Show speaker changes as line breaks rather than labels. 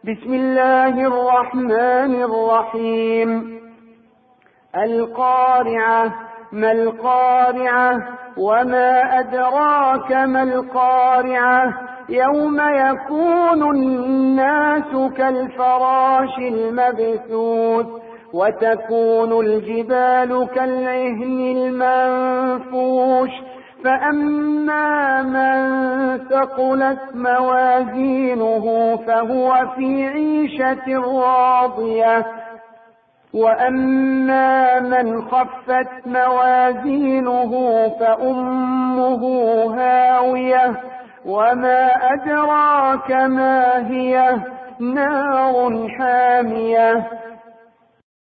بسم الله الرحمن الرحيم. القارعة. ما القارعة؟ وما أدراك ما القارعة؟ يوم يكون الناس كالفراش المبثوث وتكون الجبال كالعهن المنفوش فأما من ثقلت موازينه فهو في عيشة راضية وأما من خفت موازينه فأمه هاوية وما أدراك ما هي نار حامية